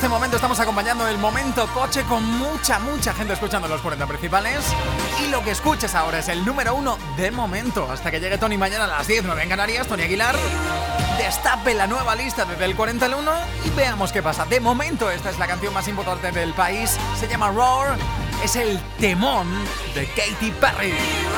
este momento estamos acompañando el momento coche con mucha gente escuchando los 40 principales. Y lo que escuches ahora es el número 1 de momento. Hasta que llegue Tony mañana a las 10:09 en Canarias, Tony Aguilar destape la nueva lista desde el 40 al 1 y veamos qué pasa. De momento esta es la canción más importante del país. Se llama Roar. Es el temón de Katy Perry.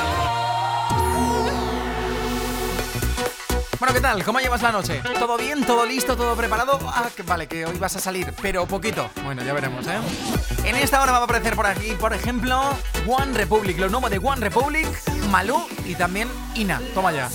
Bueno, ¿qué tal? ¿Cómo llevas la noche? ¿Todo bien? ¿Todo listo? ¿Todo preparado? Vale, que hoy vas a salir, pero poquito. Bueno, ya veremos, ¿eh? En esta hora va a aparecer por aquí, por ejemplo, One Republic, lo nuevo de One Republic, Malú y también Ina. Toma ya.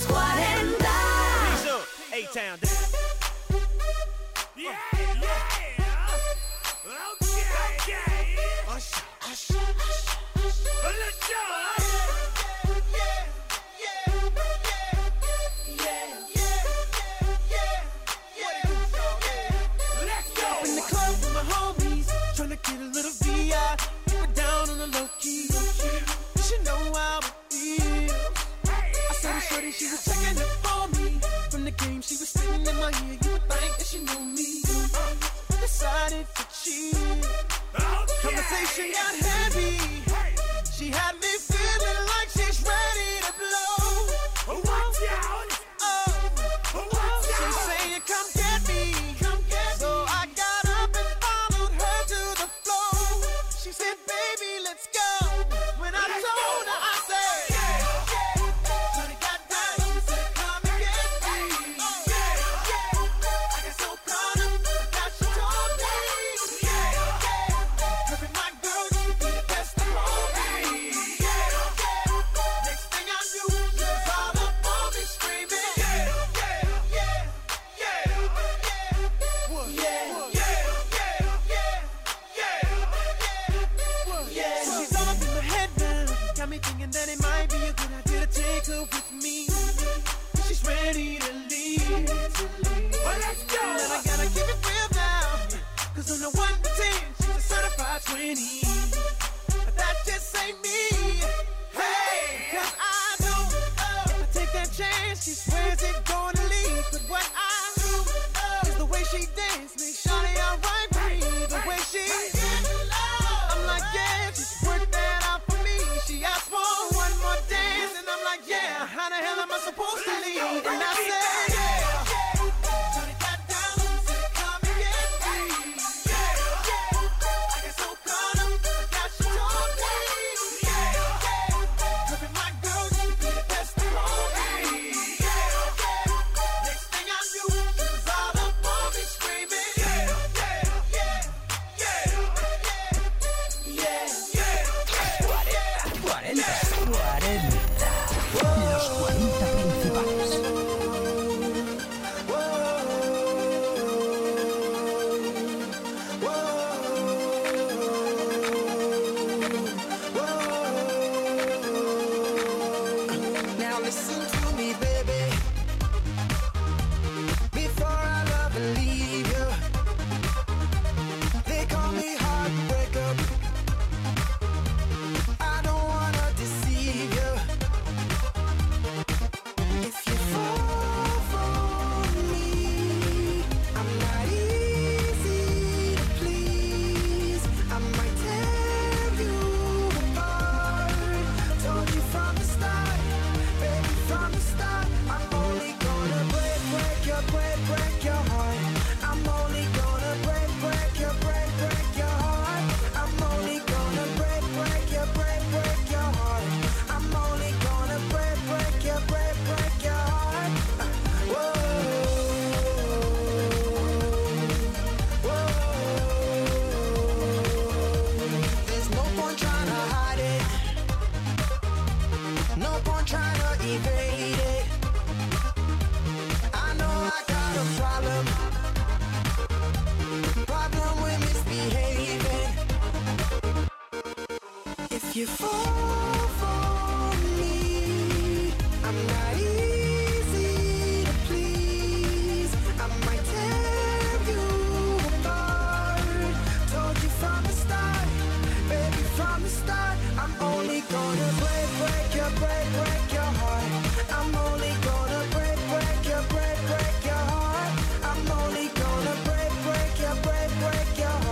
Get a little VI, keep it down on the low key. You should know how it feels. I saw the shorty, she was checking it for me. From the game, she was sitting in my ear. You would think that she knew me. Decided to cheat. Conversation got heavy. She had me feeling like she's ready to blow. Watch out! She's saying, come get me. So I got up and followed her to the floor. She said, baby, let's go. When I told her, I said, Shorty got down, said, come and get me. I got so caught up that she told me. Her and my girl, she be the best of all me. Next thing I knew, she was all up on me screaming. She's all up in my head now. Got me thinking that it might be a good idea to take her with me. She's ready to leave. Well, let's go. And I gotta keep it real now. Cause on the 1 to 10, she's a certified 20. But that just ain't me. Hey, cause I know if I take that chance, she swears it's gonna leave. But what I know is the way she dance makes Shawty alright with me. The way she I'm like, yeah, just work that out for me. She asked for one more dance, and I'm like, yeah, how the hell am I supposed to leave? And I said, Shawty got down, said, come and get me. I got so caught up that she told me. Her and my girl, she be the best of all me. Next thing I knew, she was all up on me screaming. Los 40 principales. Now listen to me, baby. Before I love and leave you, they call me heartbreaker. I don't wanna deceive you. If you fall for me, I'm not easy to please. I might tear you apart. Told you from the start, baby, from the start. I'm only gonna break your heart. I'm only gonna break your heart. I'm only gonna break your heart. I'm only gonna break your heart. Whoa, whoa. There's no point trying to hide it. No point trying to evade it. I know I got a problem with misbehaving. If you fall for me, I'm not easy to please. I might tear you apart. Told you from the start, baby, from the start. I'm only gonna break your heart. I'm only gonna break your heart. I'm only gonna break your heart.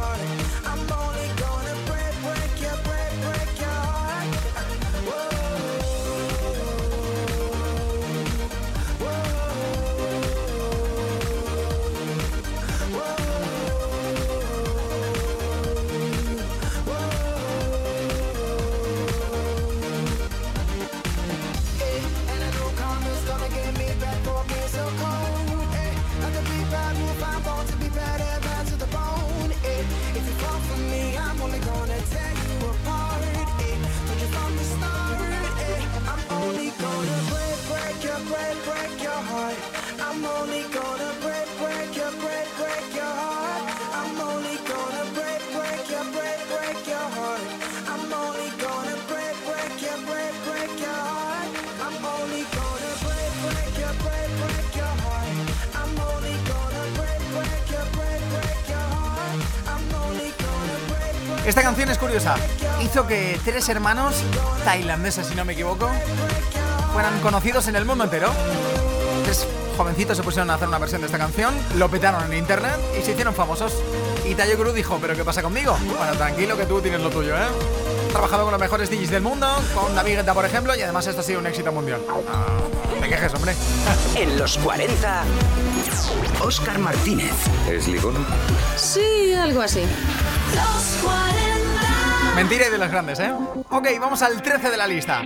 fall for me, I'm only gonna tear you apart. Told you from the start. I'm only gonna break your heart. I'm only gonna break your heart. I'm only gonna break your heart. I'm only gonna break your heart. I'm only gonna break your heart. I'm only gonna break your heart. I'm only gonna break. Esta canción es curiosa. Hizo que 3 hermanos tailandeses, si no me equivoco, fueran conocidos en el mundo entero. 3 jovencitos se pusieron a hacer una versión de esta canción, lo petaron en internet y se hicieron famosos. Y Tayo Cruz dijo, ¿pero qué pasa conmigo? Bueno, tranquilo que tú tienes lo tuyo, ¿eh? He trabajado con los mejores DJs del mundo, con David Guetta, por ejemplo, y además esto ha sido un éxito mundial. No te quejes, hombre. En los 40, Óscar Martínez. ¿Es ligón? Sí, algo así. Los 40. Mentira y de los grandes, ¿eh? Ok, vamos al 13 de la lista.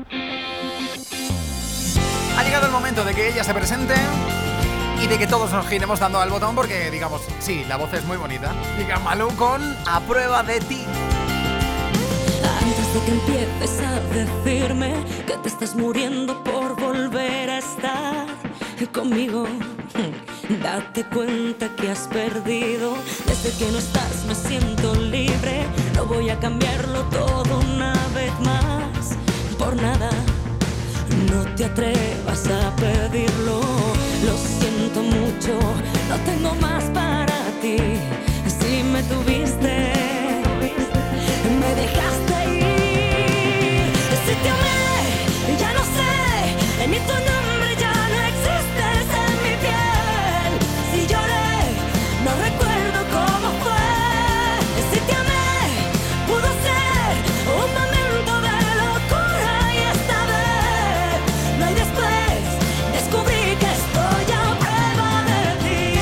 Ha llegado el momento de que ella se presente y de que todos nos giremos dando al botón porque, digamos, sí, la voz es muy bonita. Diga Malú con A Prueba de Ti. Antes de que empieces a decirme que te estás muriendo por volver a estar conmigo, date cuenta que has perdido. Desde que no estás me siento libre. No voy a cambiarlo todo una vez más. Por nada, no te atrevas a pedirlo. Lo siento mucho, no tengo más para ti. Si me tuviste, me dejaste ir. Si te amé, ya no sé, ni tu nombre ya no existes en mi piel. Si lloré, no recuerdo cómo fue. Si te amé, pudo ser un momento de locura y esta vez no hay después. Descubrí que estoy a prueba de ti.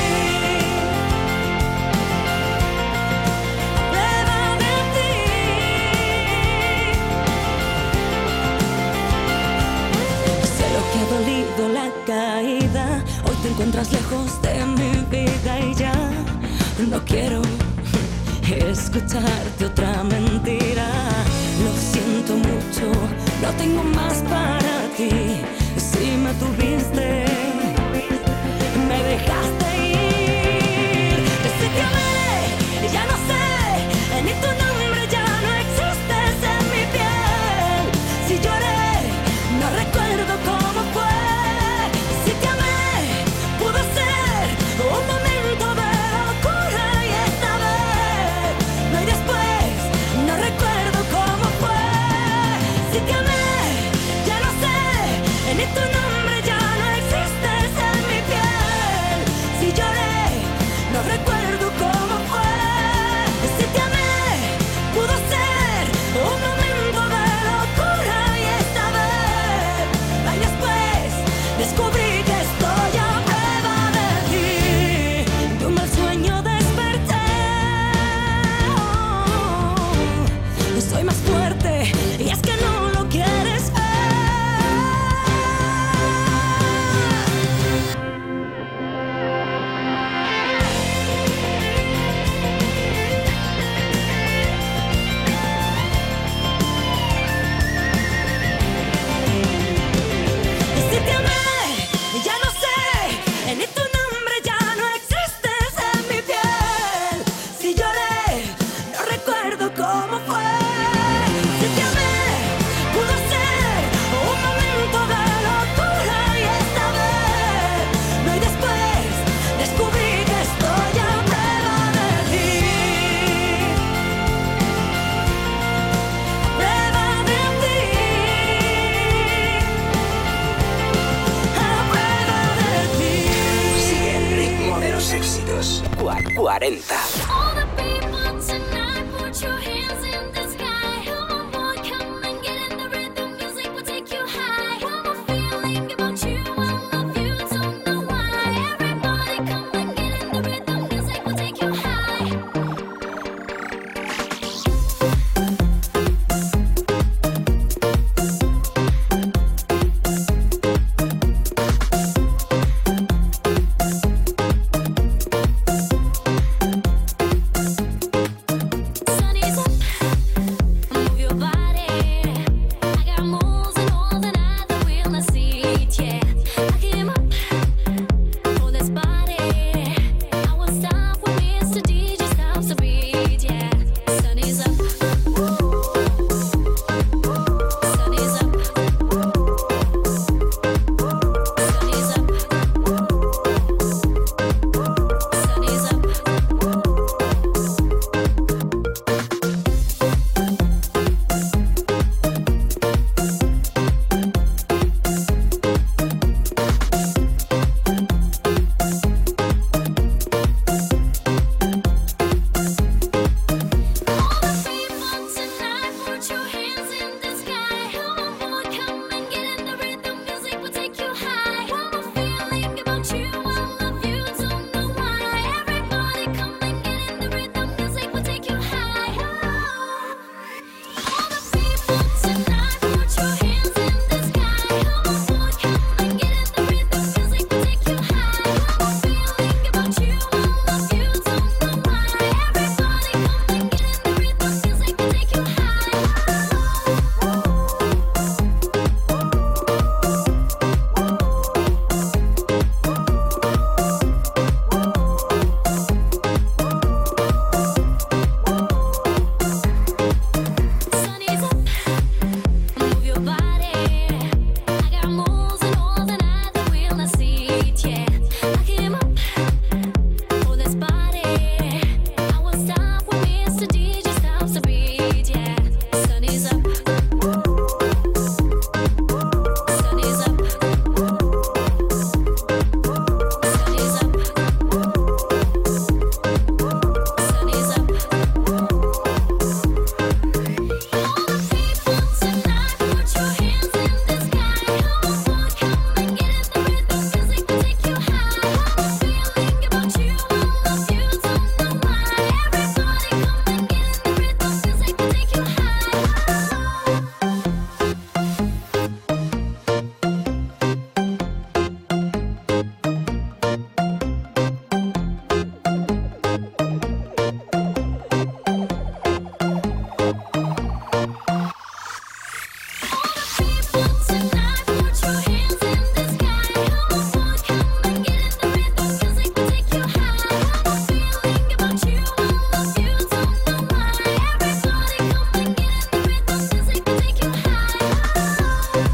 Prueba de ti. Sé lo que ha dolido la caída. Hoy te encuentras lejos de mi vida y ya no quiero escucharte otra mentira. Lo siento mucho, no tengo más para ti. Si me tuviste, me dejaste ir. Si te amé, ya no sé, ni tu nombre ya no existes en mi piel. Si lloré, no recuerdo cómo fue. Si te amé, pudo ser un momento de locura y esta vez no hay después. No recuerdo cómo fue. Si te amé, ya no sé, ni tu nombre ya no existes en mi piel. Si lloré, no recuerdo cómo fue. Si te amé, pudo ser un momento de locura y esta vez no hay después. Descubrí que estoy a prueba de ti. De un mal sueño desperté. Soy más fuerte y es que no lo quieres ver. Si te amé, ya no sé, ni tu nombre ya no existes en mi piel. Si lloré, no recuerdo cómo fue. Si te amé, pudo ser un momento de locura y esta vez no hay después. Descubrí que estoy a prueba de ti. Prueba de ti. A prueba de ti. Sigue el ritmo de los éxitos. 40. All the people tonight, put your hands in the sky. Come on, boy, come and get in the rhythm. Music will take you high. One more feeling about you, I love you, don't know why. Everybody come and get in the rhythm. Music will take you high.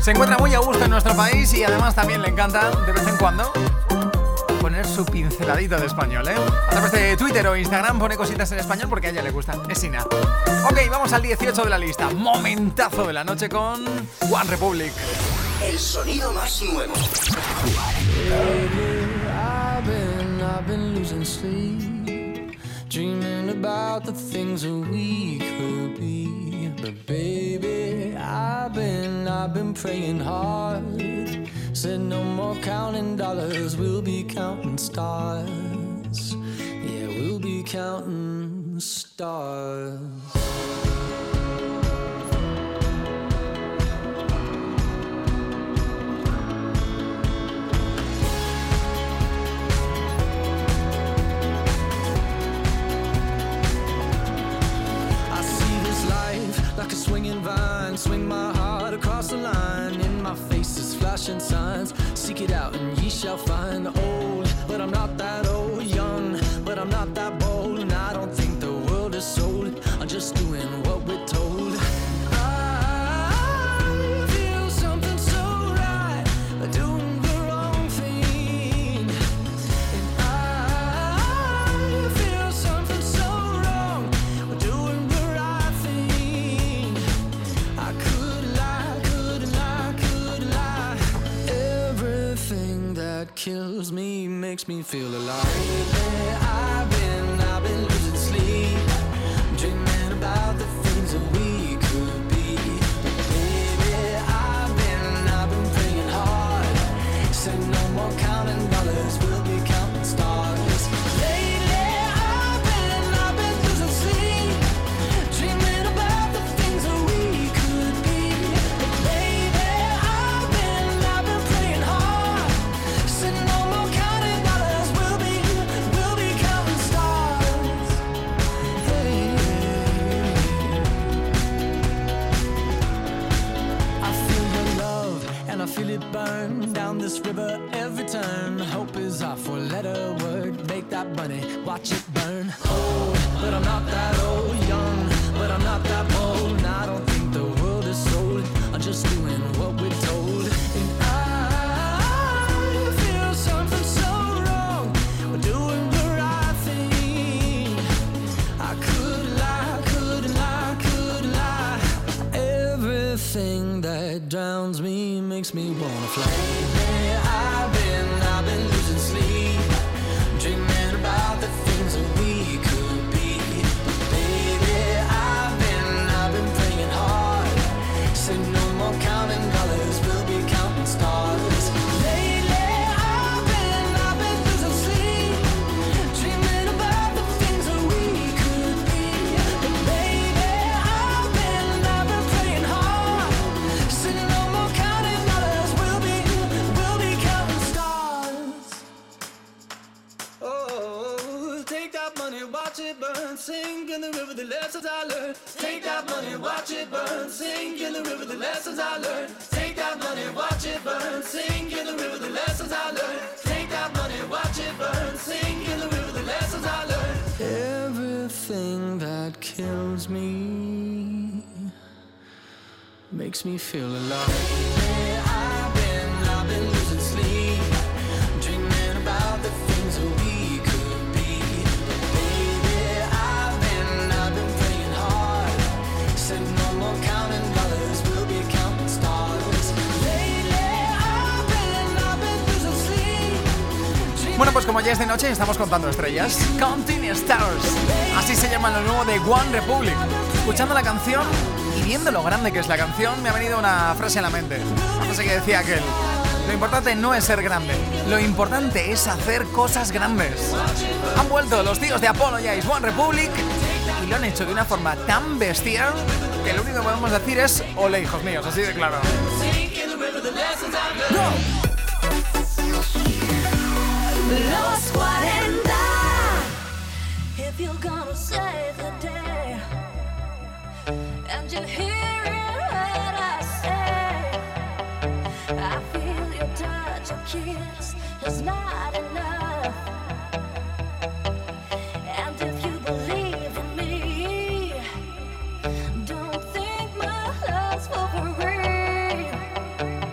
Se encuentra muy a gusto en nuestro país y además también le encanta de vez en cuando poner su pinceladito de español, ¿eh? A través de Twitter o Instagram pone cositas en español porque a ella le gusta. Es Sina. Ok, vamos al 18 de la lista. Momentazo de la noche con One Republic. El sonido más nuevo. I've been losing sleep, dreaming about the things that we could be. But baby, I've been praying hard. Said no more counting dollars, we'll be counting stars. Yeah, we'll be counting stars. Like a swinging vine, swing my heart across the line. In my face is flashing signs. Seek it out and ye shall find. Old, but I'm not that old. Young, but I'm not that bold. And I don't think the world is sold. I'm just doing what we're told. I feel something so right, doing the wrong thing. And I feel something so wrong, doing the right thing. I couldn't lie, couldn't lie, couldn't lie. Everything that kills me makes me feel alive. I've been losing sleep, dreaming about the things that we could be. Baby, I've been praying hard. Said no more counting dollars, we'll be counting stars. Lately, I've been losing sleep, dreaming about the things that we could be. Baby, I've been praying hard. Said no more counting dollars, we'll be counting stars. Hey. I feel your love and I feel it burn down this river every turn. Hope is our four-letter word. Make that money, watch it burn. Old, but I'm not that old. Young, but I'm not that bold. And I don't think the world is sold. I'm just doing what we're told. And I feel something so wrong. We're doing the right thing. I couldn't lie, couldn't lie, couldn't lie. Everything that drowns me makes me wanna fly. I've been losing sleep, dreaming about the things that we could be. But baby, I've been praying hard. Said no more counting dollars, we'll be counting stars. Lately, I've been losing sleep, dreaming about the things that we could be. But baby, I've been praying hard. Said no more counting dollars, we'll be counting stars. Oh, take that money, watch it burn, sink in the river, the lessons I learned. Take that money, watch it burn, sink in the river, the lessons I learned. Take that money, watch it burn, sink in the river, the lessons I learned. Take that money, watch it burn, sink in the river, the lessons I learned. Everything that kills me makes me feel alive. I've been losing sleep, dreaming about the things that we could be. Baby, I've been praying hard. Said no more counting dollars, we'll be counting stars. Lately, I've been losing sleep. Bueno, pues como ya es de noche, estamos contando estrellas. Counting Stars. Así se llama lo nuevo de One Republic. Escuchando la canción y viendo lo grande que es la canción, me ha venido una frase a la mente. Una frase que decía aquel: lo importante no es ser grande, lo importante es hacer cosas grandes. Han vuelto los tíos de Apologize, One Republic, y lo han hecho de una forma tan bestial que lo único que podemos decir es ole, hijos míos, así de claro. Los 40. If you're gonna save the day and you're hearing what I say, I feel your touch, your kiss is not enough. And if you believe in me, don't think my love's for free.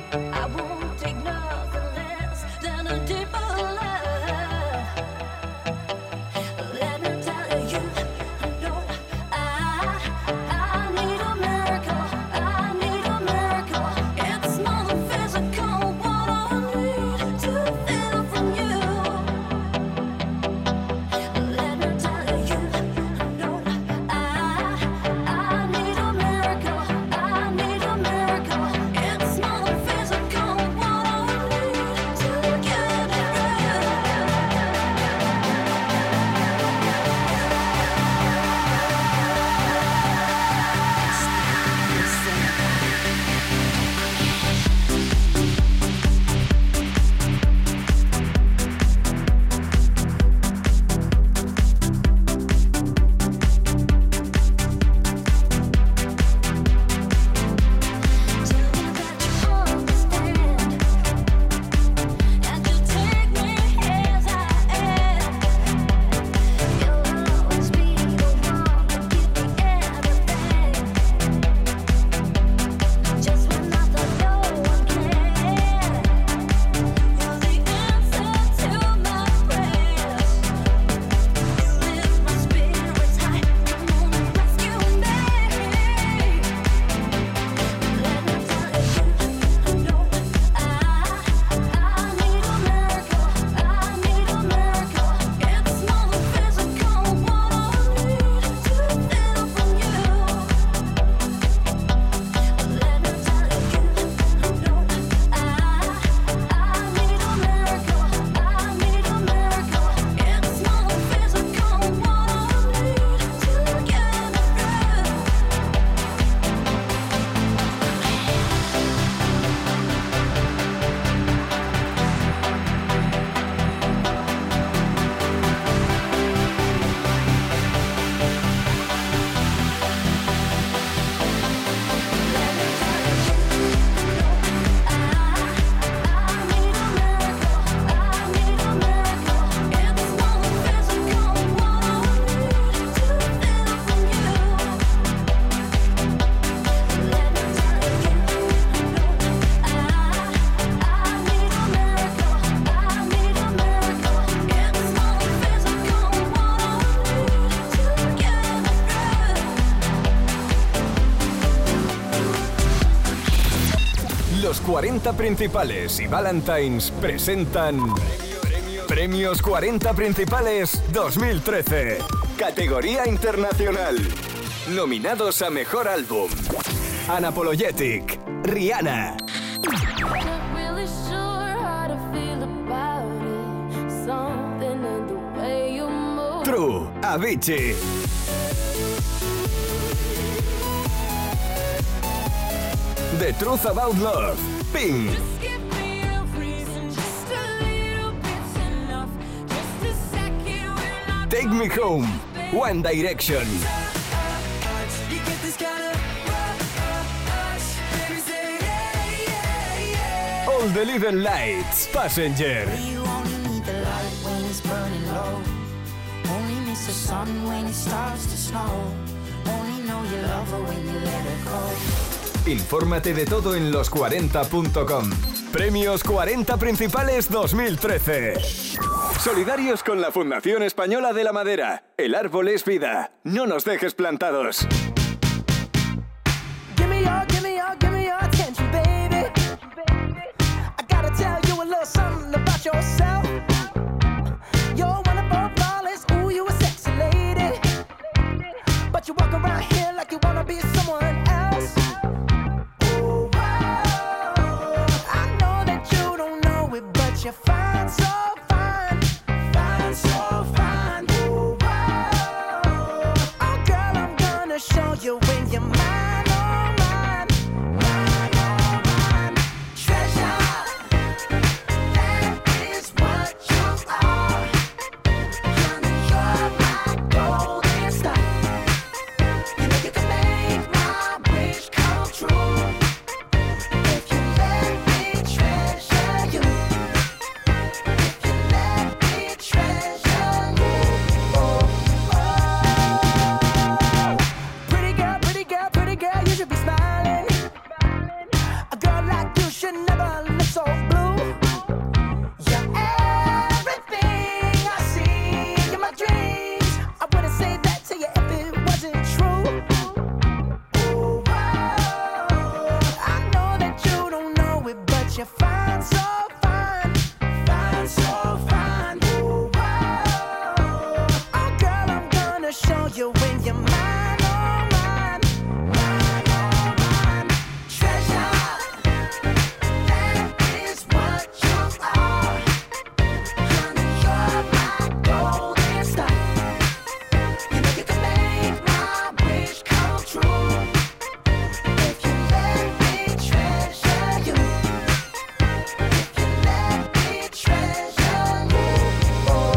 Los 40 Principales y Valentines presentan Premios 40 Principales 2013. Categoría Internacional. Nominados a Mejor Álbum: Unapologetic, Rihanna. True, Avicii. The Truth About Love, Pink. Take Me Home, One Direction. All the Little Lights, Passenger. Infórmate de todo en los40.com. Premios 40 Principales 2013. Solidarios con la Fundación Española de la Madera. El árbol es vida. No nos dejes plantados. Give me your attention, baby. I gotta tell you a little something about yourself. You're wonderful, flawless, ooh, you a sexy lady. But you walk around here like you wanna be someone else. Ooh, wow. I know that you don't know it, but you're fine, so fine. Fine, so fine. Ooh, wow. Oh, girl, I'm gonna show you when you're mine, oh, mine. Mine, oh, mine. Treasure, that is what you are. Honey, you're my golden star. You know you can make my wish come true. If you let me treasure you. If you let me treasure you. Oh, oh. Pretty girl, pretty girl, pretty girl, you should be smiling. A girl like you should never look so blue. You're everything I see in my dreams. I wouldn't say that to you if it wasn't true. Ooh, wow. I know that you don't know it, but you're fine, so fine. Fine, so fine. Ooh, wow. Oh, girl, I'm gonna show you when you're mine, oh, mine. Mine, oh, mine. Treasure, that is what you are. Honey, you're my golden star. You know you can make my wish come true. If you let me treasure you. If you let me treasure you. Oh,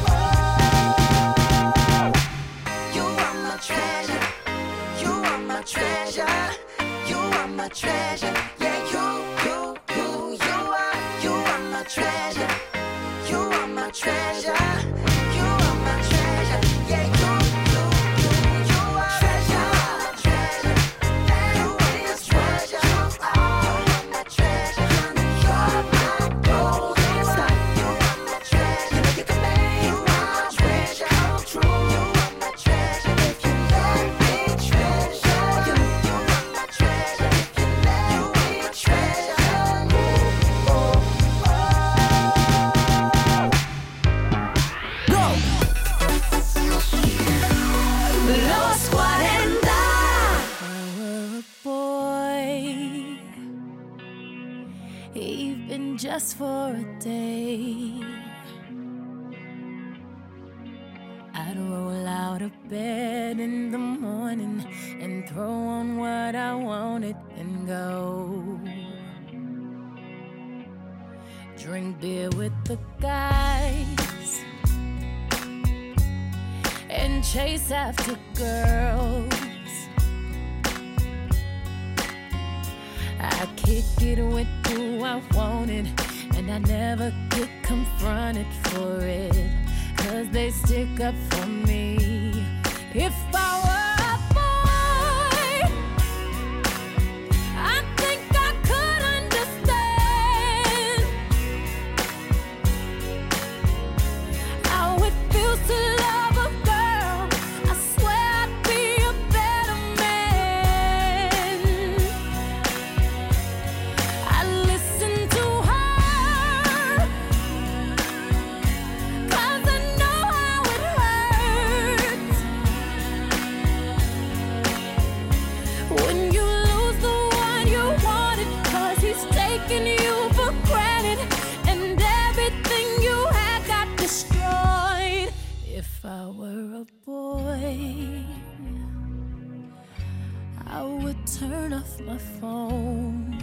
oh. You are my treasure. You are my treasure. You are my treasure. Yeah, you are my treasure. You are my treasure. You are my treasure. Yeah, you are treasure. Treasure. That is treasure. You are my treasure. Honey, you're my golden star. You are my treasure. You know you can make my treasure come true. You are my treasure. If you let me treasure you. You are my treasure. If you let me treasure you. Oh, oh. Go! Los 40. Boy, even just for a day, I'd roll out of bed in the morning and throw on what I wanted and go. Drink beer with the guys and chase after girls. I kick it with who I wanted, and I never get confronted for it, 'cause they stick up for me. If I were a boy, I think I could understand how it feels to love a girl. I swear I'd be a better man. I I were a boy, I would turn off my phone,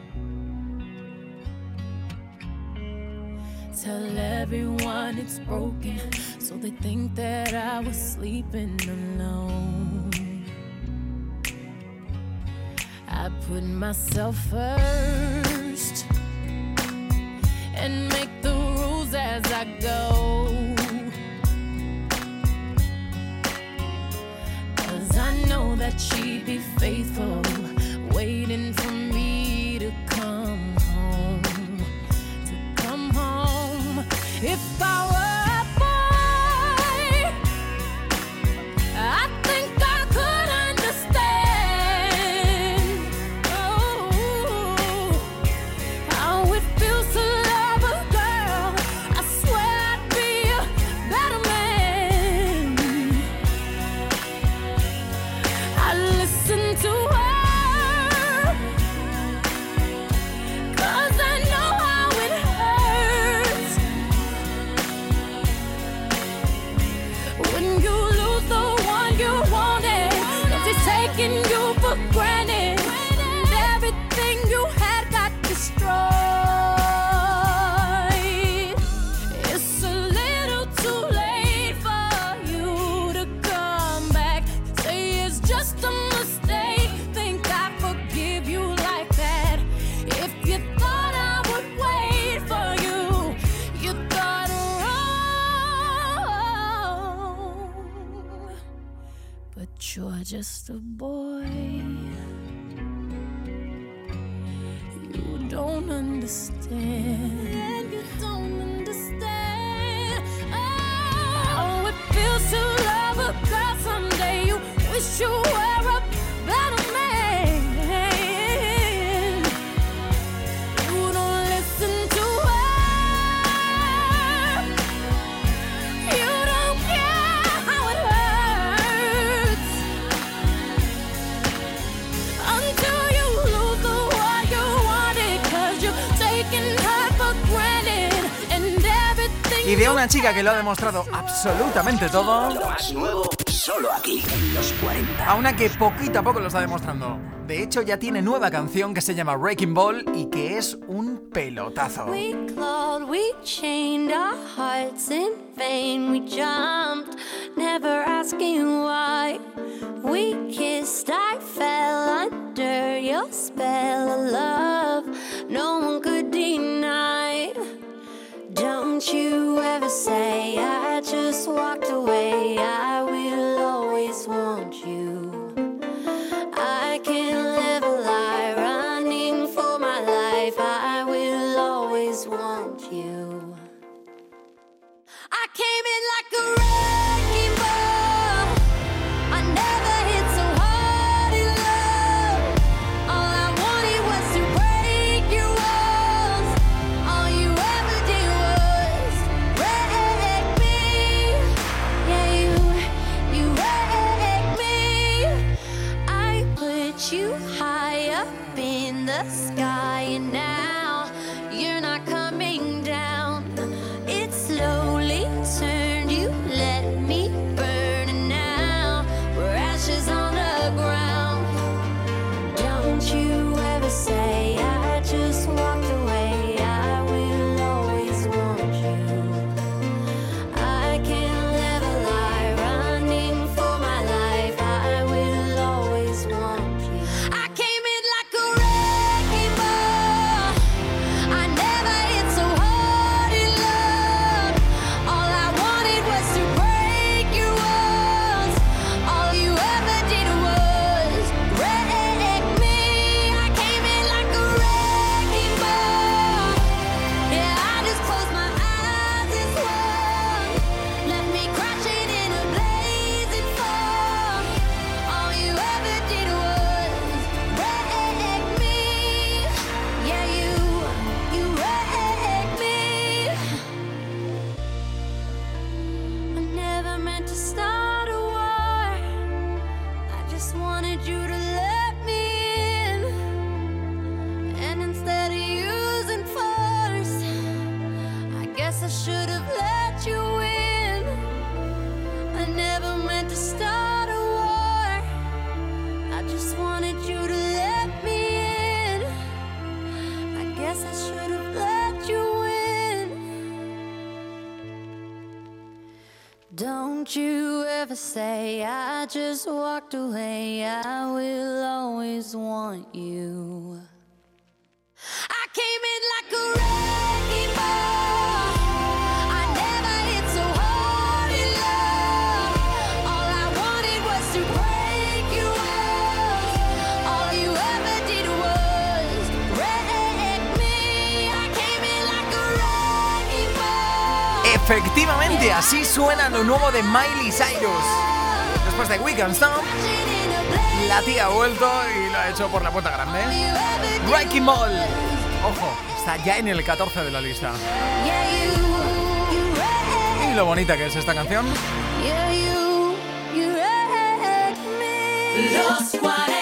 tell everyone it's broken, so they think that I was sleeping alone. I put myself first and make the rules as I go, 'cause I know that she'd be faithful, waiting for me to come home, If I were a boy, I think I could understand, how it feels to love a girl. I swear I'd be a better man. I'd listen to her, 'cause I know how it hurts when you lose the one you wanted, 'cause he's taking you for granted, and everything you had got destroyed. It's a little too late for you to come back, say it's just a mistake, think I forgive you like that. If you thought I would wait for you, you thought wrong. But you're just a boy, you don't understand. You don't understand how it feels to love a girl someday. You wish you were a better man. You don't listen to her, you don't care how it hurts, until you lose the one you wanted, 'cause you're taking her for granted, and everything Y de una chica que lo ha demostrado absolutamente todo, Lo más nuevo, solo aquí, en los 40. a una que poquito a poco lo está demostrando. De hecho, ya tiene nueva canción que se llama Wrecking Ball y que es un pelotazo. We clawed, we chained our hearts in vain. We jumped, never asking why. We kissed, I fell under your spell of love. No one could deny. Don't you ever say I just walked away. I will always want you. I can't live a lie, running for my life. I will always want you. I came in like a wrecking ball. I never hit so hard in love. All I wanted was to break your walls. All you ever did was wreck me. Yeah, you wrecked me. I put you high up in the sky, and now you're not coming down. It slowly turned, you let me burn, and now we're ashes on the ground. Don't you ever say I just walked away. I will always want you. I can't live a lie, running for my life. I will always want you. I came in like a wrecking ball. Don't you ever say I just walked away. I will always want you. I came in like a wrecking ball. I never hit so hard in love. All I wanted was to break you off. All you ever did was wreck me. I came in like a wrecking ball. Efectivamente, así suena lo nuevo de Miley Cyrus. Después de We Can't Stop, la tía ha vuelto y lo ha hecho por la puerta grande. Wrecking Ball. Ojo, está ya en el 14 de la lista. Y lo bonita que es esta canción. Los 40.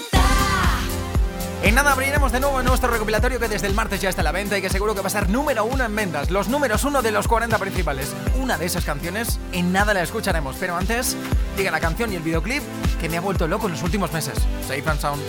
En nada abriremos de nuevo nuestro recopilatorio que desde el martes ya está a la venta y que seguro que va a ser número 1 en ventas. Los números 1 de los 40 principales. Una de esas canciones en nada la escucharemos. Pero antes, llega la canción y el videoclip que me ha vuelto loco en los últimos meses. Safe and Sound.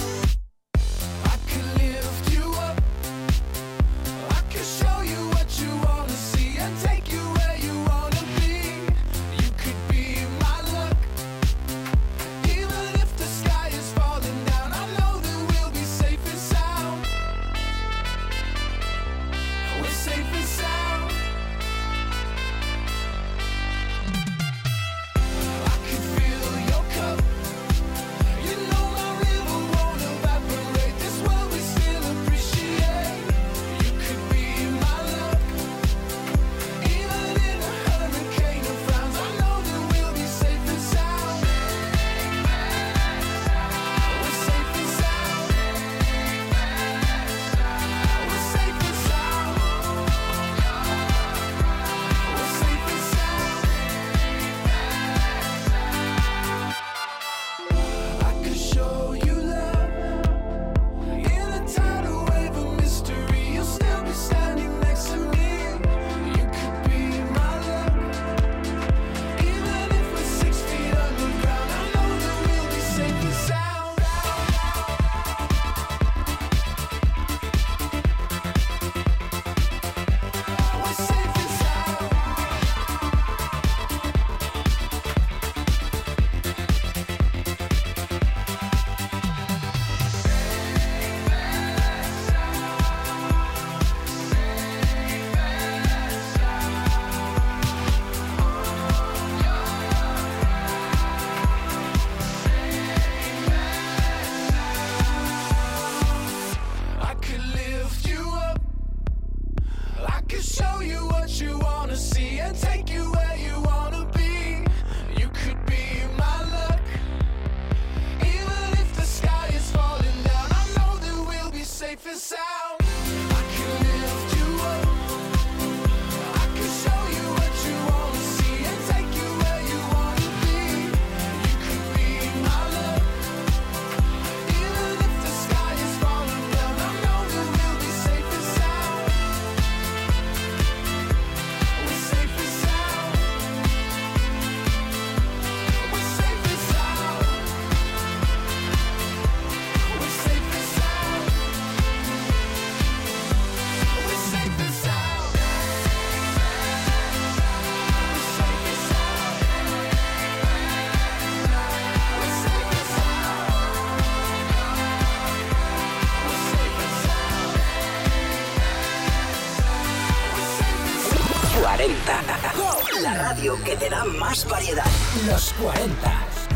La radio que te da más variedad. Los 40.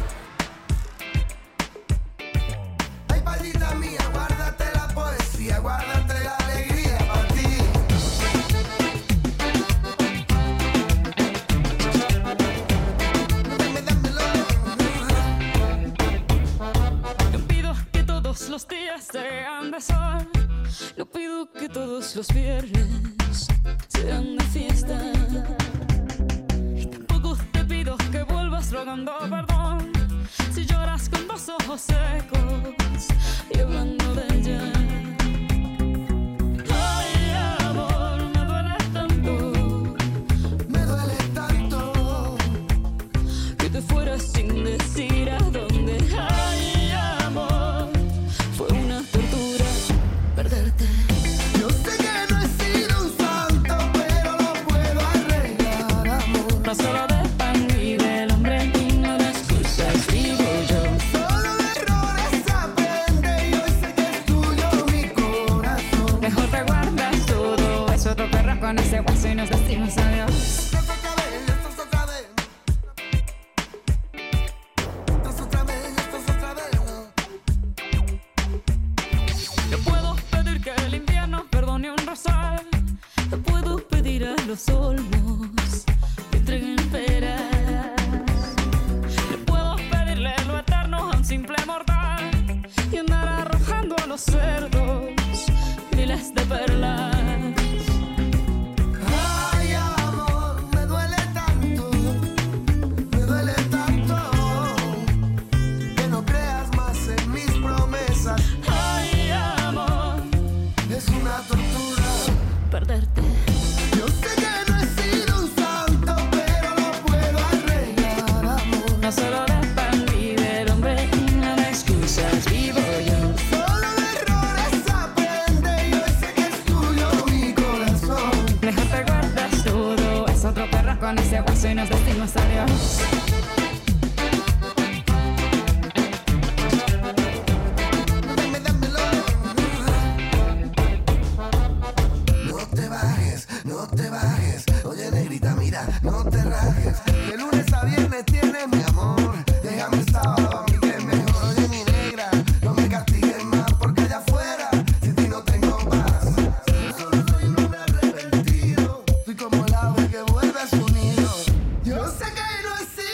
Ay, palita mía, guárdate la poesía, guárdate la alegría para ti. No pido que todos los días sean de sol. No pido que todos los viernes sean de fiesta. Y tampoco te pido que vuelvas rogando perdón si lloras con los ojos secos y hablando de ella. Ay, amor, me duele tanto que te fueras sin decir a dónde. Ay, amor, fue una tortura perderte. Yo sé que no he sido un santo, pero lo puedo arreglar, amor. No solo de pan y y nos decimos adiós. Te puedo pedir que el invierno perdone un rosal. Te puedo pedir a los olmos que entreguen peras. Le puedo pedirle lo eterno a un simple mortal y andar arrojando a los cerdos miles de perlas. Ay, amor, me duele tanto que no creas más en mis promesas. Ay, amor, Es una tortura. perderte. Yo sé que no he sido un santo, pero lo puedo arreglar, amor. No solo de pan vive el hombre, no de excusas vivo yo. Solo de errores aprende y hoy sé que es tuyo mi corazón. Mejor te guardas todo, es otro perro con ese hueso y nos decimos adiós. Dámelo. No te bajes. Oye, negrita, mira, no te rajes. De lunes a viernes tienes mi amor. Déjame el sábado a mí que es mejor. Oye, mi negra, no me castigues más porque allá afuera sin ti no tengo paz. Solo soy un hombre arrepentido. Soy como el ave que vuelve a su nido. Yo sé que no he sido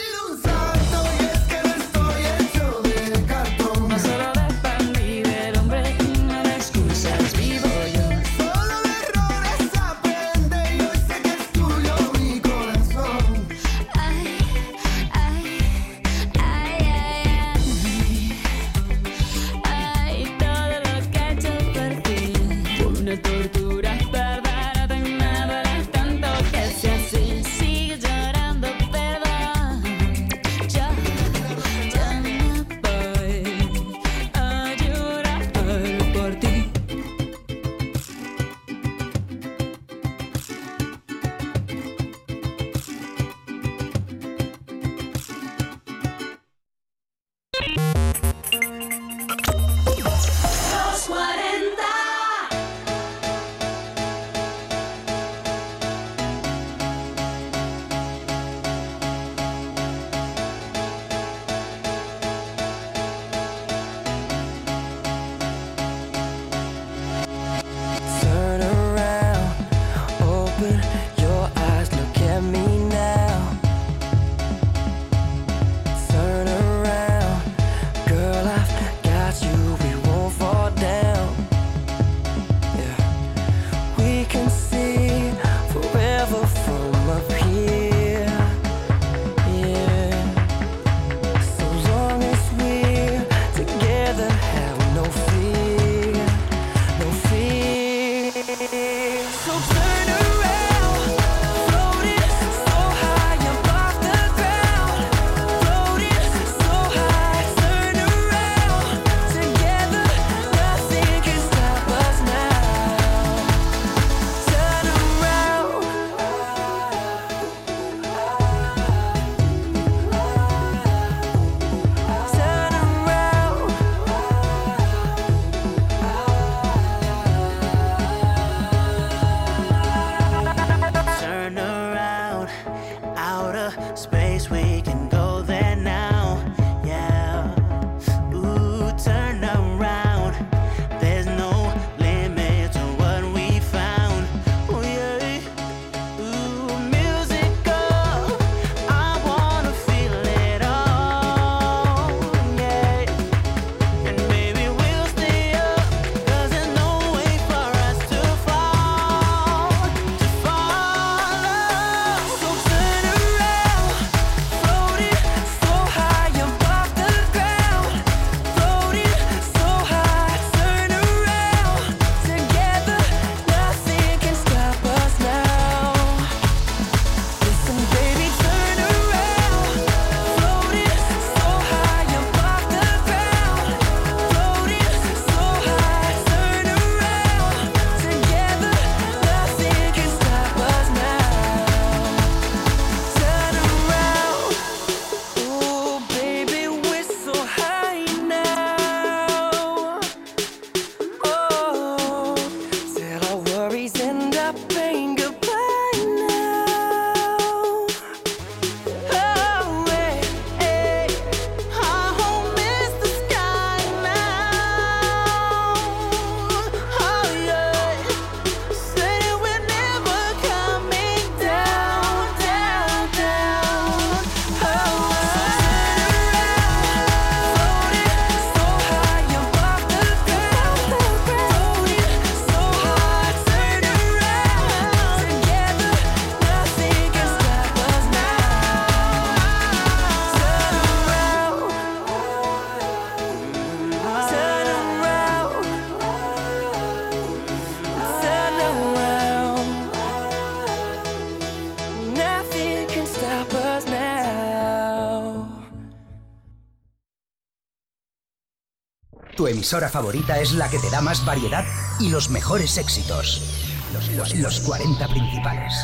Tu emisora favorita es la que te da más variedad y los mejores éxitos. Los 40 principales.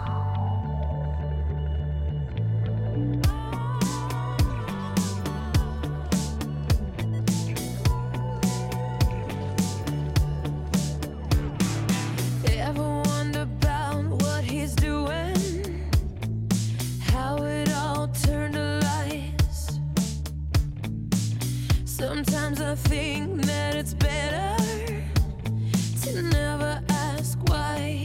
Ever wonder about what he's doing? How it all turned to lies. Sometimes I think that it's better to never ask why.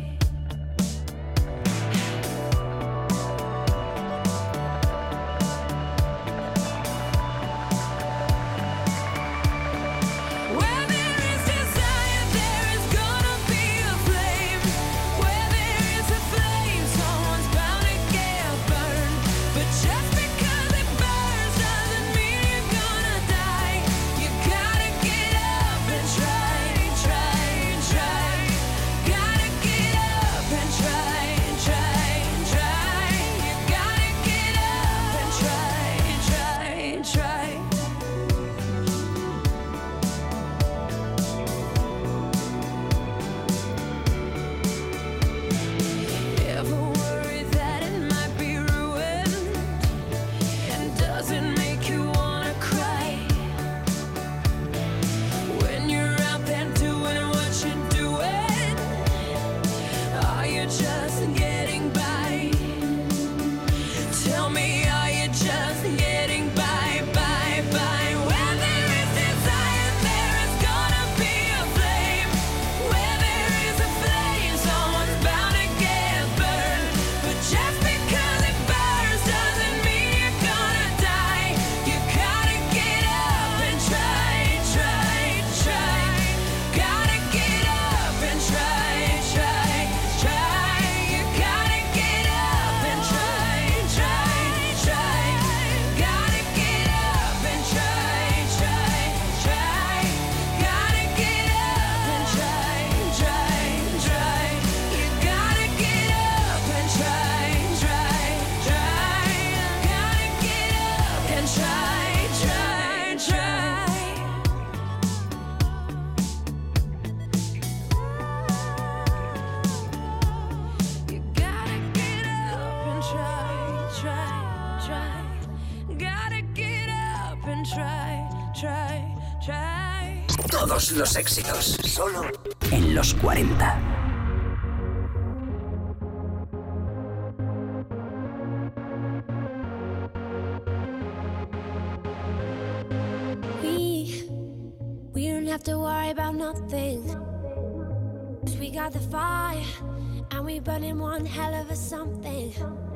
Where there is desire, there is gonna be a flame. Where there is a flame, someone's bound to get burned. But just because it burns doesn't mean you're gonna die. You gotta get up and try, try, try. Gotta get up and try, try, try. You gotta get up and try, try, try. Ever worry that it might be ruined? And does it make you wanna cry? When you're out there doing what you're doing, are you just getting by? Tell me, are you just getting by, by, by? Where there is desire, there is gonna be a flame. Where there is a flame, someone's bound to get burned. But just because it burns doesn't mean you're gonna die. You gotta get up and try, try, try. Gotta get up and try, try, try. You gotta get up and try, try, try. Gotta get up and try, try, try. Gotta get up and try, try, try. You gotta get up and try, try, try. Gotta get up and try, try, try. You gotta get up and try, try, try. Gotta get up and try, try, try. Todos los éxitos, solo en los 40. We don't have to worry about nothing. 'Cause we got the fire and we burning one hell of a something.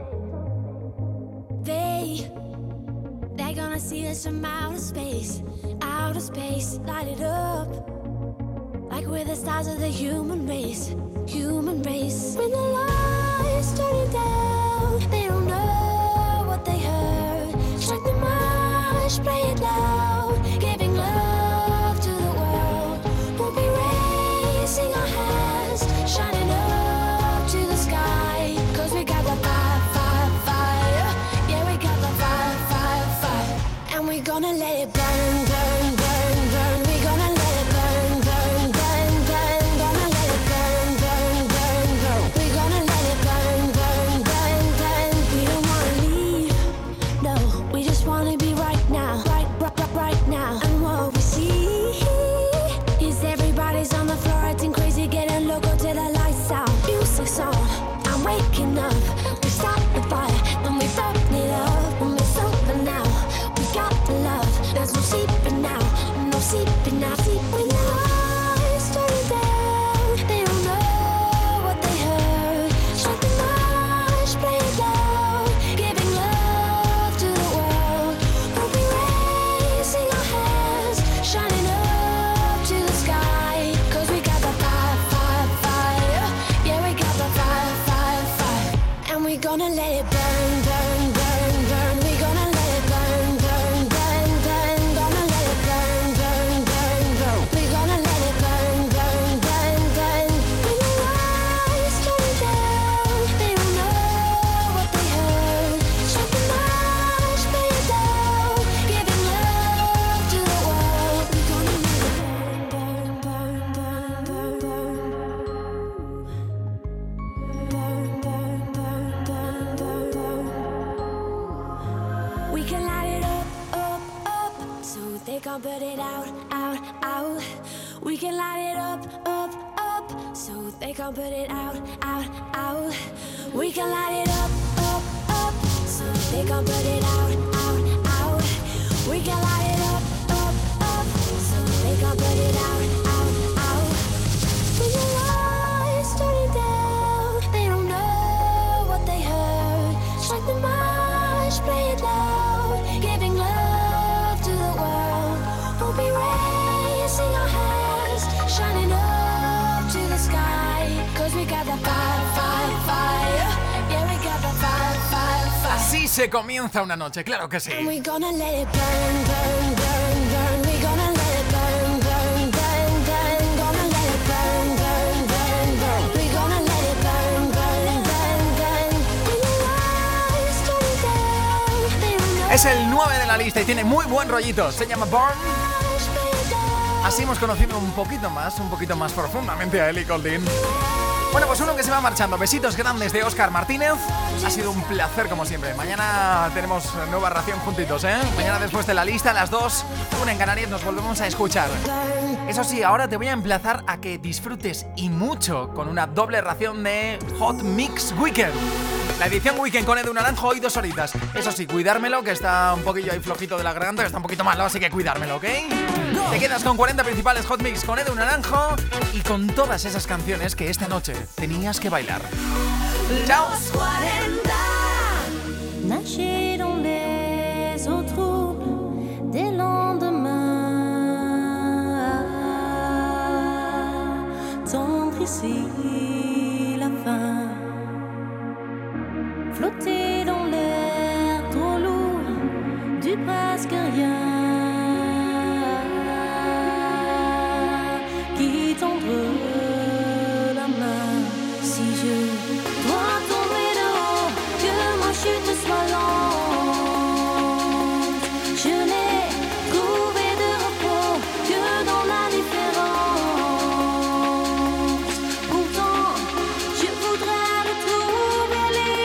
They're gonna see us from outer space, light it up like we're the stars of the human race, human race. When the lights turning down, they don't know what they heard. Strike the march, play it loud, giving love to the world. We'll be raising our hands, shining up to the sky. 'Cause we got the fire, fire, fire. Yeah, we got the fire, fire, fire. And we're gonna let it burn, burn, burn, burn. We're gonna let it burn, burn, burn, burn. Gonna let it burn, burn, burn, burn. We're gonna let it burn, burn, burn, burn. We don't wanna leave, no. We just wanna be right now, right, right, right, right can't put it out, out, out. We can light it up, up, up. So they can't put it out, out, out. We can light it up, up, up. So they can't put it out, out, out. We can light it up, up, up. So they can't put it out, out, out. When the lights turning down, they don't know what they heard. Strike the march, play it loud, giving love to the world. We'll be raising our hands, shining up to the sky. Cause we got the fire, fire, fire. Yeah, we got the fire, fire, fire. Así se comienza una noche, claro que sí. And we gonna let it burn, burn, burn, burn. We gonna let it burn, burn, burn, burn. Gonna let it burn, burn, burn, burn. We gonna let it burn, burn, burn, burn. When the lights turn down, they don't know. Es el 9 de la lista y tiene muy buen rollito. Se llama Born. Así hemos conocido un poquito más profundamente a Ellie Goulding. Bueno, pues uno que se va marchando. Besitos grandes de Óscar Martínez. Ha sido un placer como siempre. Mañana tenemos nueva ración juntitos, ¿eh? Mañana después de la lista, a las 2, 1 en Canarias, nos volvemos a escuchar. Eso sí, ahora te voy a emplazar a que disfrutes y mucho con una doble ración de Hot Mix Weekend. La edición Weekend con Edu Naranjo y 2 horitas. Eso sí, cuidármelo, que está un poquillo ahí flojito de la garganta, que está un poquito malo, así que cuidármelo, ¿ok? Te quedas con 40 principales Hot Mix con Edu Naranjo y con todas esas canciones que esta noche tenías que bailar. ¡Chao! Nager dans les eaux troubles des lendemains, tendre ici la fin, flotter dans l'air trop lourd du presque rien, qui tendre la main si je dois tomber de haut, que ma chute soit lente. Je n'ai trouvé de repos que dans la différence. Pourtant, je voudrais retrouver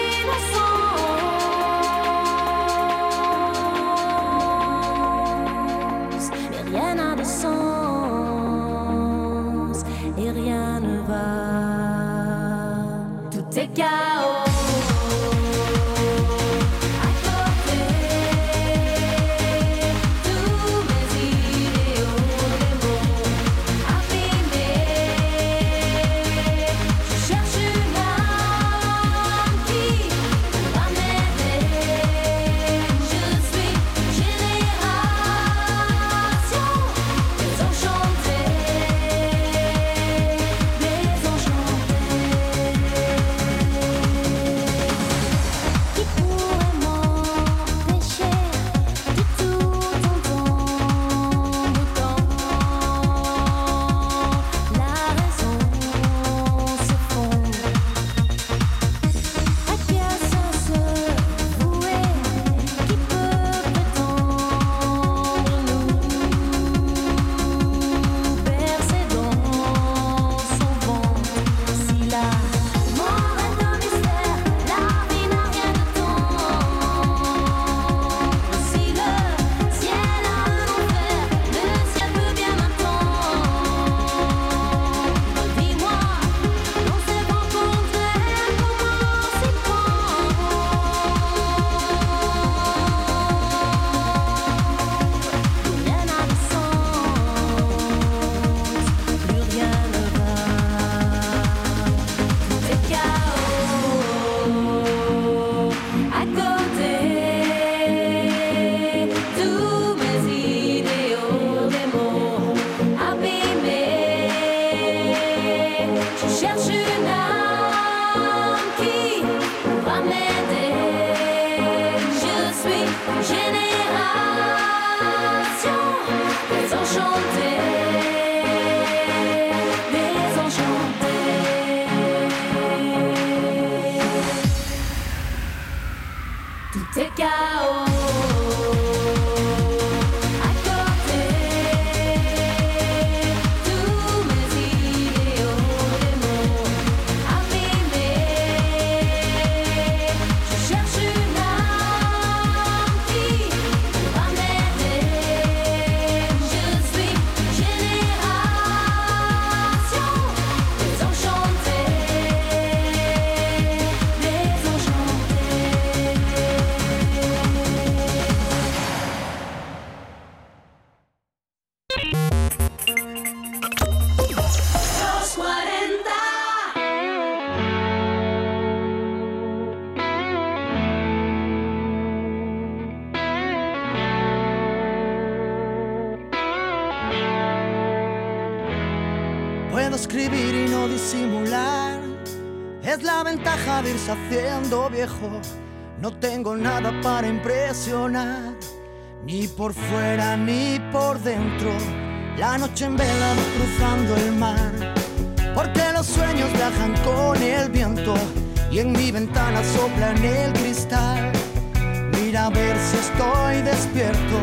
l'innocence. Mais rien n'a de sens et rien ne va. Tout est chaos. À côté, tous mes idéaux, les mots abîmés. Je cherche une âme qui pourra m'aider. Je suis génération désenchantée, désenchantée. Puedo escribir y no disimular. Es la ventaja de irse haciendo viejo. No tengo nada para impresionar, ni por fuera ni por dentro. La noche en vela va cruzando el mar, porque los sueños viajan con el viento. Y en mi ventana sopla en el cristal. Mira a ver si estoy despierto.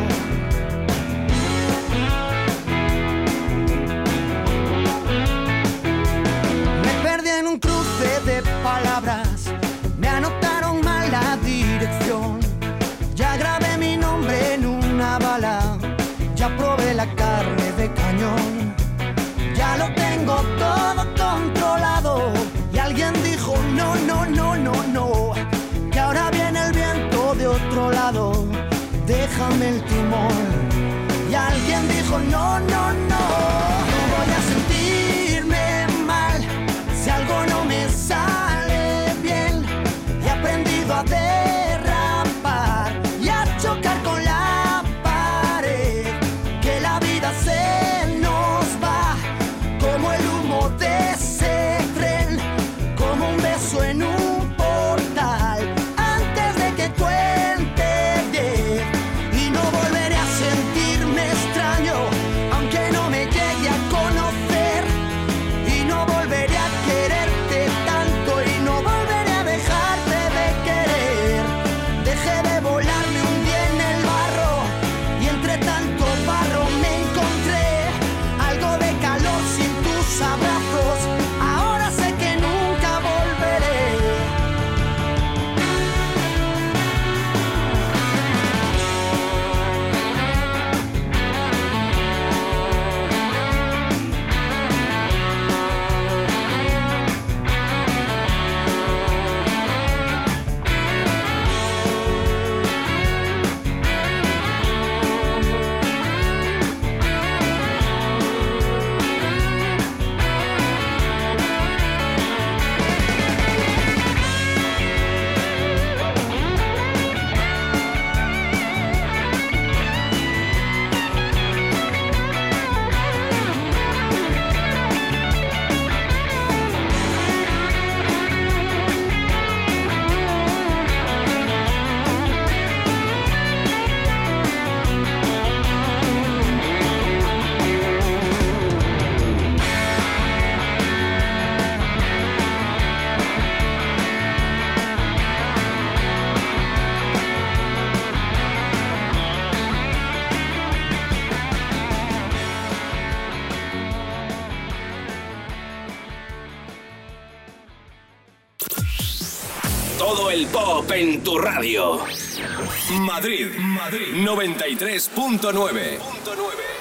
Me perdí en un cruce de palabras. Me anotaron mal la dirección. Ya grabé mi nombre en una bala. Ya probé la carne de cañón. Ya lo tengo todo controlado. Y alguien dijo no, no, no, no, no. Que ahora viene el viento de otro lado. Déjame el timón. Y alguien dijo no, no, no. No voy a sentirme mal si algo no me sale bien. He aprendido a derrapar y a chocar con la pared. Que la vida se nos va como el humo de ese tren, como un beso en un portal antes de que cuente 10. Y no volveré a sentirme extraño aunque no me llegue a conocer. Y no volveré a quererte tanto y no volveré a dejarte de querer. Dejé de volar, me hundí en el barro y entre tanto barro me encontré algo de calor sin tus abrazos. Ahora sé que nunca volveré. Todo el pop en tu radio. Madrid, 93.9.